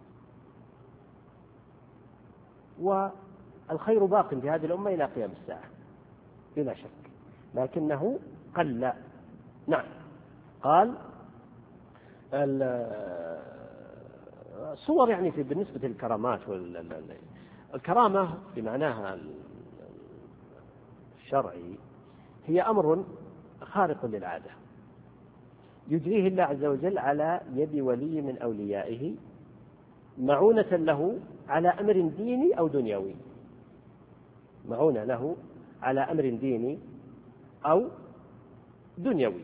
والخير باق في هذه الأمة إلى قيام الساعة بلا شك، لكنه قل. نعم. قال الصور يعني في بالنسبة للكرامات، الكرامة بمعناها الشرعي هي أمر خارق للعادة يجريه الله عز وجل على يد ولي من أوليائه معونة له على أمر ديني أو دنيوي، معونة له على أمر ديني أو دنيوي.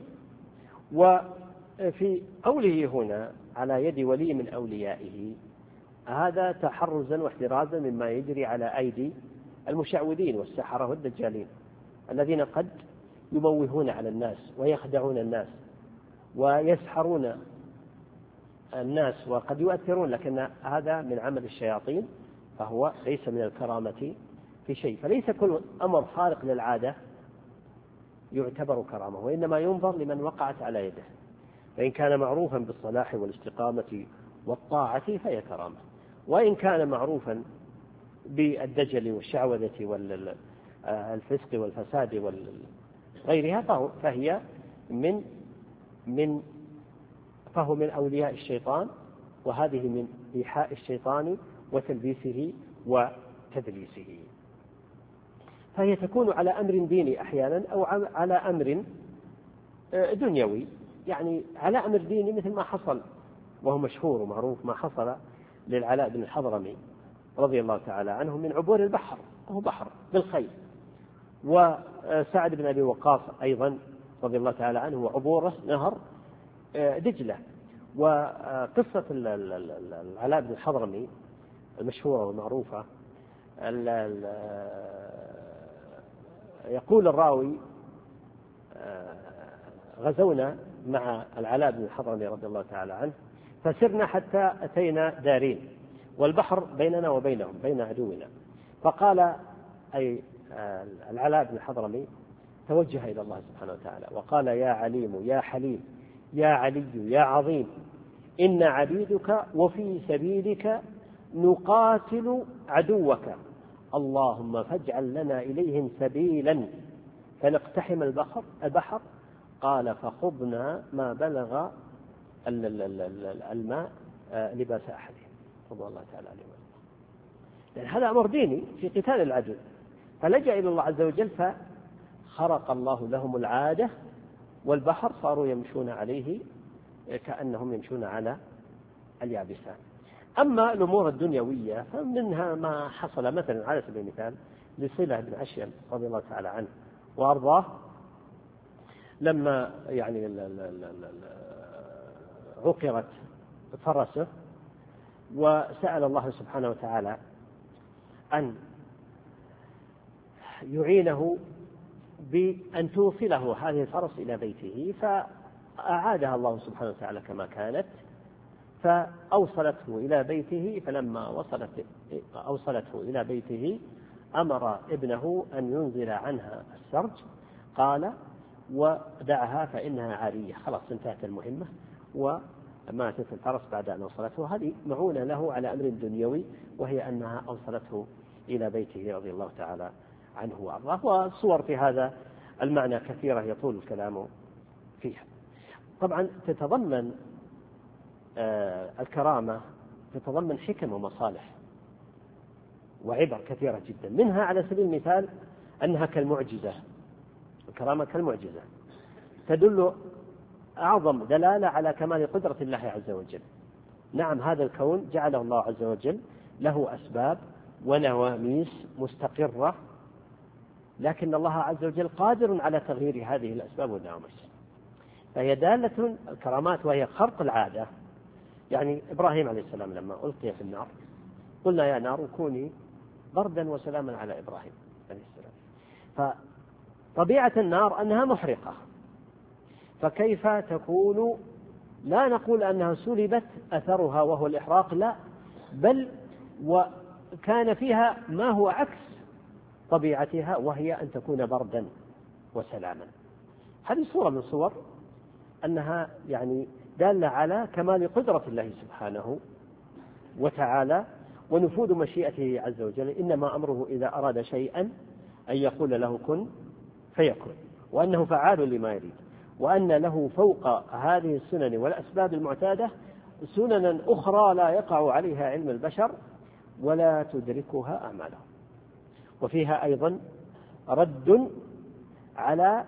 وفي قوله هنا على يد ولي من أوليائه هذا تحرزا واحترازا مما يجري على أيدي المشعوذين والسحرة والدجالين الذين قد يموهون على الناس ويخدعون الناس ويسحرون الناس وقد يؤثرون، لكن هذا من عمل الشياطين فهو ليس من الكرامة في شيء. فليس كل أمر خارق للعادة يعتبر كرامة، وإنما ينظر لمن وقعت على يده، فإن كان معروفا بالصلاح والاستقامة والطاعة فهي كرامة، وإن كان معروفا بالدجل والشعوذة والفسق والفساد وغيرها فهي من من فهو من أولياء الشيطان، وهذه من إيحاء الشيطان وتلبيسه وتدليسه. فهي تكون على أمر ديني أحيانا أو على أمر دنيوي، يعني على أمر ديني مثل ما حصل وهو مشهور ومعروف ما حصل للعلاء بن الحضرمي رضي الله تعالى عنه من عبور البحر، وهو بحر بالخيل، وسعد بن أبي وقاص أيضا رضي الله تعالى عنه وعبوره نهر دجلة. وقصة العلاء بن الحضرمي المشهورة والمعروفة، يقول الراوي غزونا مع العلاء بن الحضرمي رضي الله تعالى عنه فسرنا حتى أتينا دارين والبحر بيننا وبينهم بين عدونا، فقال أي العلاء بن الحضرمي توجه إلى الله سبحانه وتعالى وقال يا عليم يا حليم يا علي يا عظيم إن عبيدك وفي سبيلك نقاتل عدوك، اللهم فاجعل لنا إليهم سبيلا فنقتحم البحر البحر قال فخضنا ما بلغ الماء لباس أحدهم رضي الله تعالى عليه وسلم. يعني هذا أمر ديني في قتال العدو، فلجأ إلى الله عز وجل فخرق الله لهم العادة، والبحر صاروا يمشون عليه كأنهم يمشون على اليابسات. أما الأمور الدنيوية فمنها ما حصل مثلا على سبيل المثال لصلة بن أشيم رضي الله تعالى عنه وأرضاه، لما يعني عقرت فرسه وسأل الله سبحانه وتعالى أن يعينه بأن توصله هذه الفرس إلى بيته، فأعادها الله سبحانه وتعالى كما كانت فأوصلته إلى بيته. فلما وصلت أوصلته إلى بيته أمر ابنه أن ينزل عنها السرج، قال ودعها فإنها عارية، خلاص انتهت المهمة وماتت الفرس بعد أن وصلته. هذه معونة له على أمر دنيوي، وهي أنها أوصلته إلى بيته رضي الله تعالى عنه وأرضاه. والصور في هذا المعنى كثيرة يطول الكلام فيها. طبعا تتضمن آه الكرامة تتضمن حكم ومصالح وعبر كثيرة جدا، منها على سبيل المثال أنها كالمعجزة. الكرامة كالمعجزة تدل أعظم دلالة على كمال قدرة الله عز وجل. نعم، هذا الكون جعله الله عز وجل له أسباب ونواميس مستقرة، لكن الله عز وجل قادر على تغيير هذه الأسباب والنواميس، فهي دالة الكرامات وهي خرق العادة. يعني إبراهيم عليه السلام لما ألقي في النار قلنا يا نار كوني بردا وسلاما على إبراهيم عليه السلام. فطبيعة النار أنها محرقة، فكيف تكون؟ لا نقول أنها سلبت أثرها وهو الإحراق، لا، بل وكان فيها ما هو عكس طبيعتها، وهي أن تكون بردا وسلاما. هذه صورة من صور أنها يعني دالة على كمال قدرة الله سبحانه وتعالى ونفوذ مشيئته عز وجل. إنما أمره إذا أراد شيئا أن يقول له كن فيكون، وأنه فعال لما يريد، وأن له فوق هذه السنن والأسباب المعتادة سننا أخرى لا يقع عليها علم البشر ولا تدركها أعمالهم. وفيها أيضا رد على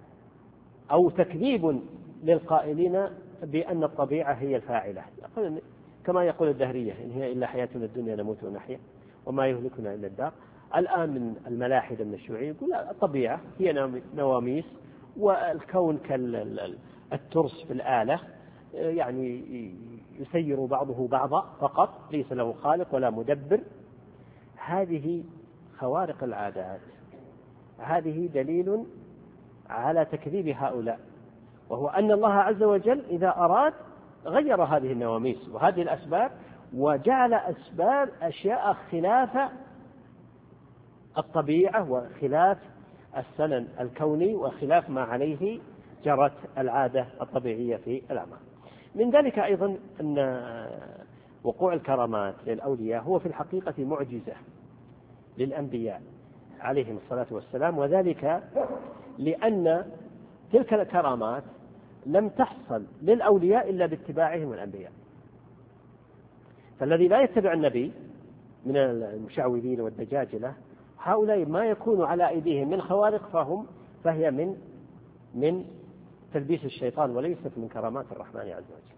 أو تكذيب للقائلين بأن الطبيعة هي الفاعلة، كما يقول الدهرية إن هي إلا حياتنا الدنيا نموت ونحيا وما يهلكنا إلا الدار. الآن من الملاحدة من الشيوعية يقول الطبيعة هي نواميس والكون كالترس في الآلة، يعني يسير بعضه بعضا فقط، ليس له خالق ولا مدبر. هذه خوارق العادات، هذه دليل على تكذيب هؤلاء، وهو أن الله عز وجل إذا أراد غير هذه النواميس وهذه الأسباب وجعل أسباب أشياء خلاف الطبيعة وخلاف السنن الكوني وخلاف ما عليه جرت العادة الطبيعية في الأعمال. من ذلك أيضا أن وقوع الكرامات للأولياء هو في الحقيقة معجزة للأنبياء عليهم الصلاة والسلام، وذلك لأن تلك الكرامات لم تحصل للأولياء إلا باتباعهم الأنبياء. فالذي لا يتبع النبي من المشعوذين والدجاجلة هؤلاء ما يكون على أيديهم من خوارق فهم فهي من من تلبيس الشيطان وليست من كرامات الرحمن عز وجل.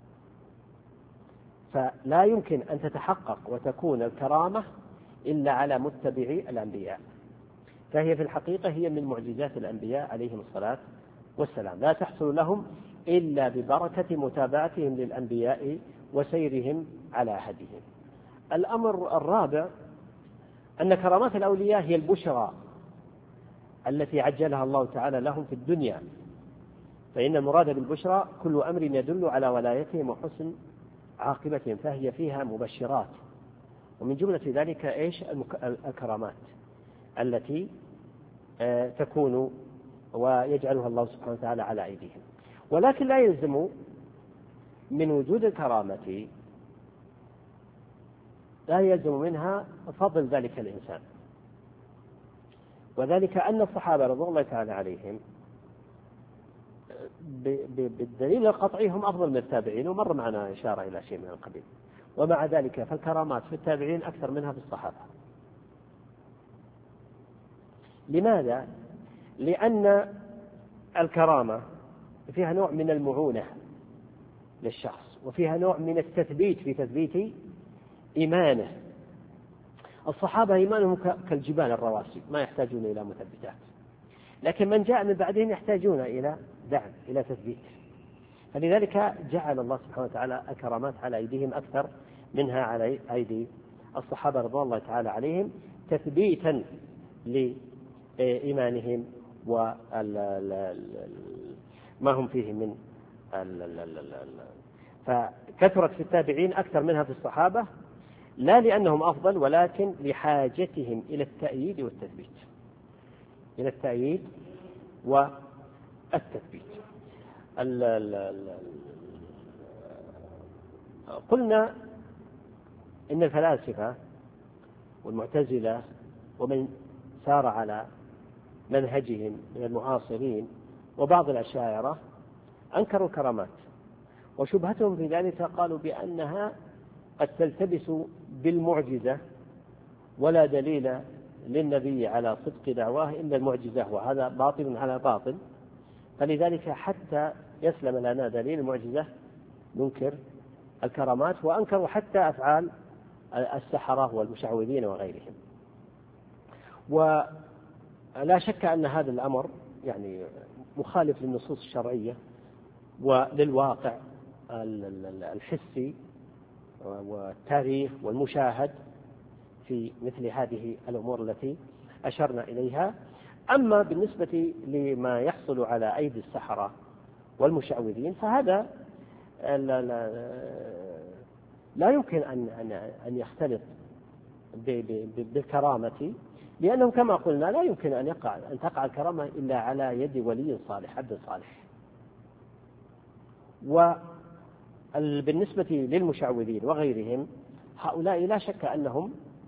فلا يمكن أن تتحقق وتكون الكرامة إلا على متبعي الأنبياء، فهي في الحقيقة هي من معجزات الأنبياء عليهم الصلاة والسلام، لا تحصل لهم إلا ببركة متابعتهم للأنبياء وسيرهم على هديهم. الأمر الرابع أن كرامات الأولياء هي البشرى التي عجلها الله تعالى لهم في الدنيا، فإن المراد بالبشرى كل أمر يدل على ولايتهم وحسن عاقبتهم، فهي فيها مبشرات. ومن جملة ذلك إيش؟ الكرامات التي تكون ويجعلها الله سبحانه وتعالى على أيديهم. ولكن لا يلزم من وجود الكرامة لا يلزم منها فضل ذلك الإنسان، وذلك أن الصحابة رضي الله تعالى عليهم بالدليل القطعي هم أفضل من التابعين، ومر معنا إشارة إلى شيء من القبيل، ومع ذلك فالكرامات في التابعين أكثر منها في الصحابة. لماذا؟ لأن الكرامة فيها نوع من المعونة للشخص، وفيها نوع من التثبيت في تثبيت إيمانه. الصحابة إيمانهم كالجبال الرواسي ما يحتاجون إلى مثبتات، لكن من جاء من بعدهم يحتاجون إلى دعم، إلى تثبيت. فلذلك جعل الله سبحانه وتعالى الكرامات على أيديهم أكثر منها على أيدي الصحابة رضي الله تعالى عليهم، تثبيتا لإيمانهم وما هم فيه من فكثرت في التابعين أكثر منها في الصحابة، لا لأنهم أفضل، ولكن لحاجتهم إلى التأييد والتثبيت، إلى التأييد والتثبيت. قلنا إن الفلاسفة والمعتزلة ومن سار على منهجهم من المعاصرين وبعض الأشاعرة أنكروا الكرامات، وشبهتهم في ذلك قالوا بأنها قد تلتبس بالمعجزة، ولا دليل للنبي على صدق دعواه إلا المعجزة، وهذا باطل على باطل. فلذلك حتى يسلم لنا دليل المعجزة ننكر الكرامات، وأنكروا حتى أفعال السحرة والمشعوذين وغيرهم. ولا شك أن هذا الأمر يعني مخالف للنصوص الشرعية وللواقع الحسي والتاريخ والمشاهد في مثل هذه الأمور التي أشرنا إليها. أما بالنسبة لما يحصل على أيدي السحرة والمشعوذين فهذا لا, لا, لا يمكن أن أن يختلط بالكرامة، لأنه كما قلنا لا يمكن أن يقع أن تقع الكرامة إلا على يد ولي صالح، عبد صالح. وبالنسبة للمشعوذين وغيرهم هؤلاء لا شك أنهم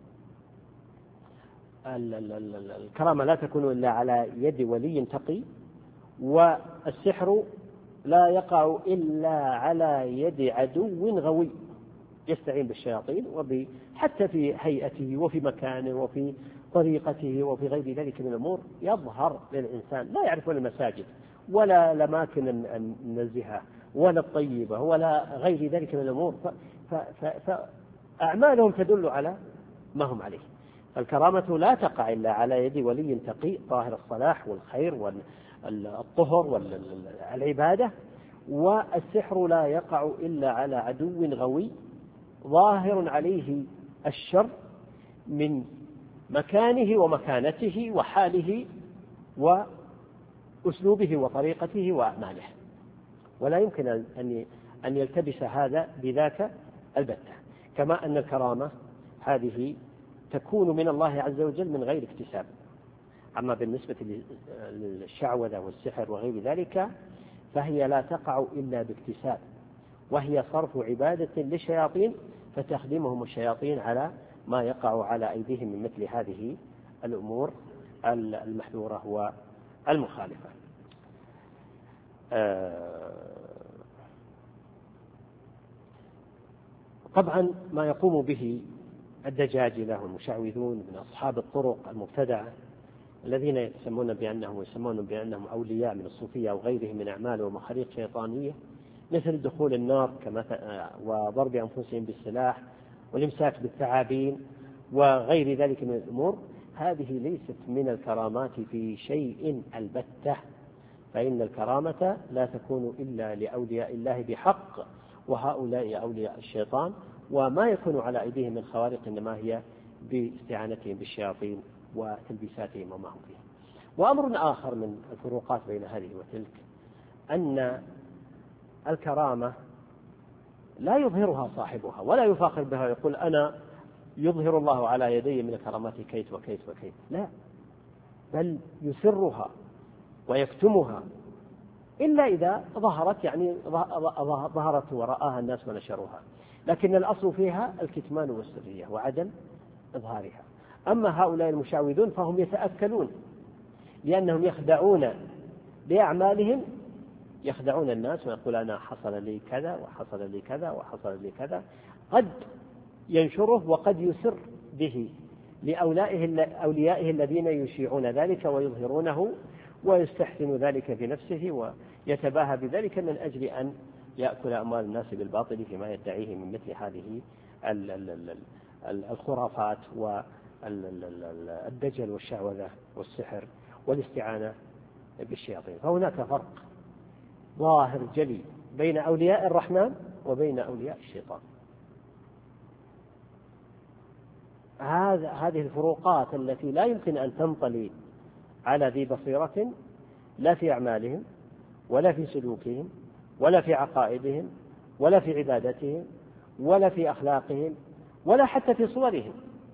الكرامة لا تكون إلا على يد ولي تقي، والسحر لا يقع إلا على يد عدو غوي يستعين بالشياطين، حتى في هيئته وفي مكانه وفي طريقته وفي غير ذلك من الأمور يظهر للإنسان. لا يعرفون المساجد ولا الأماكن النزهة ولا الطيبة ولا غير ذلك من الأمور، فأعمالهم تدل على ما هم عليه. الكرامة لا تقع إلا على يد ولي تقي ظاهر الصلاح والخير والطهر والعبادة، والسحر لا يقع إلا على عدو غوي ظاهر عليه الشر من مكانه ومكانته وحاله وأسلوبه وطريقته وأعماله، ولا يمكن أن يلتبس هذا بذاك البتة. كما أن الكرامة هذه تكون من الله عز وجل من غير اكتساب. أما بالنسبة للشعوذة والسحر وغير ذلك فهي لا تقع إلا باكتساب، وهي صرف عبادة للشياطين فتخدمهم الشياطين على ما يقع على أيديهم من مثل هذه الأمور المحذورة والمخالفة. طبعا ما يقوم به الدجاجلة والمشعوذون من أصحاب الطرق المبتدعة الذين يسمون بأنهم ويسمون بأنهم أولياء من الصوفية أو غيرهم من أعمال ومخاريق شيطانية، مثل دخول النار وضرب أنفسهم بالسلاح والإمساك بالثعابين وغير ذلك من الأمور، هذه ليست من الكرامات في شيء البتة. فإن الكرامة لا تكون إلا لأولياء الله بحق، وهؤلاء أولياء الشيطان، وما يكون على أيديهم من خوارق إنما هي باستعانتهم بالشياطين وتلبيساتهم وما هم فيه. وأمر آخر من الفروقات بين هذه وتلك أن الكرامة لا يظهرها صاحبها ولا يفاخر بها يقول أنا يظهر الله على يدي من الكرامات كيت وكيت وكيت، لا، بل يسرها ويكتمها إلا إذا ظهرت، يعني ظهرت ورآها الناس ونشروها، لكن الأصل فيها الكتمان والسرية وعدم إظهارها. أما هؤلاء المشعوذون فهم يتأكلون لأنهم يخدعون بأعمالهم، يخدعون الناس ويقول أنا حصل لي كذا وحصل لي كذا وحصل لي كذا، قد ينشره وقد يسر به لأوليائه الذين يشيعون ذلك ويظهرونه، ويستحسن ذلك في نفسه ويتباهى بذلك من أجل أن يأكل أموال الناس بالباطل فيما يدعيه من مثل هذه الخرافات والدجل والشعوذة والسحر والاستعانة بالشياطين. فهناك فرق ظاهر جلي بين أولياء الرحمن وبين أولياء الشيطان. هذا هذه الفروقات التي لا يمكن أن تنطلي على ذي بصيرة، لا في أعمالهم ولا في سلوكهم ولا في عقائدهم ولا في عبادتهم ولا في أخلاقهم ولا حتى في صورهم.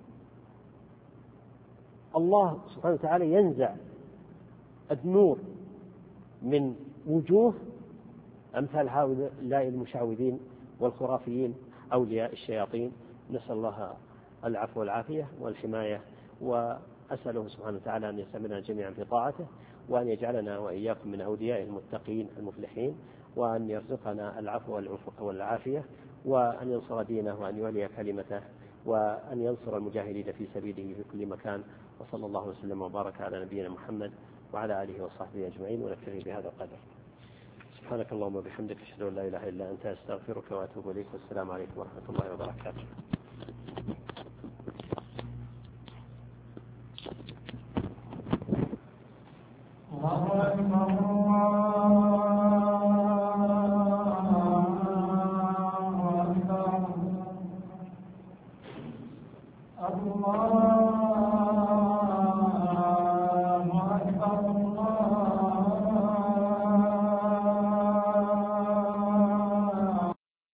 الله سبحانه وتعالى ينزع النور من وجوه أمثال هؤلاء المشعوذين والخرافيين أولياء الشياطين. نسأل الله العفو والعافية والحماية، وأسأله سبحانه وتعالى أن يستعملنا جميعا في طاعته، وأن يجعلنا وإياكم من أولياء المتقين المفلحين، وأن يرزقنا العفو والعافية، وأن ينصر دينه وأن يولي كلمته، وأن ينصر المجاهدين في سبيله في كل مكان. وصلى الله وسلم وبارك على نبينا محمد وعلى آله وصحبه أجمعين، ونكتفي بهذا القدر. سبحانك اللهم وبحمدك، أشهد أن لا إله إلا أنت، أستغفرك وأتوب إليك، والسلام عليكم ورحمة الله وبركاته.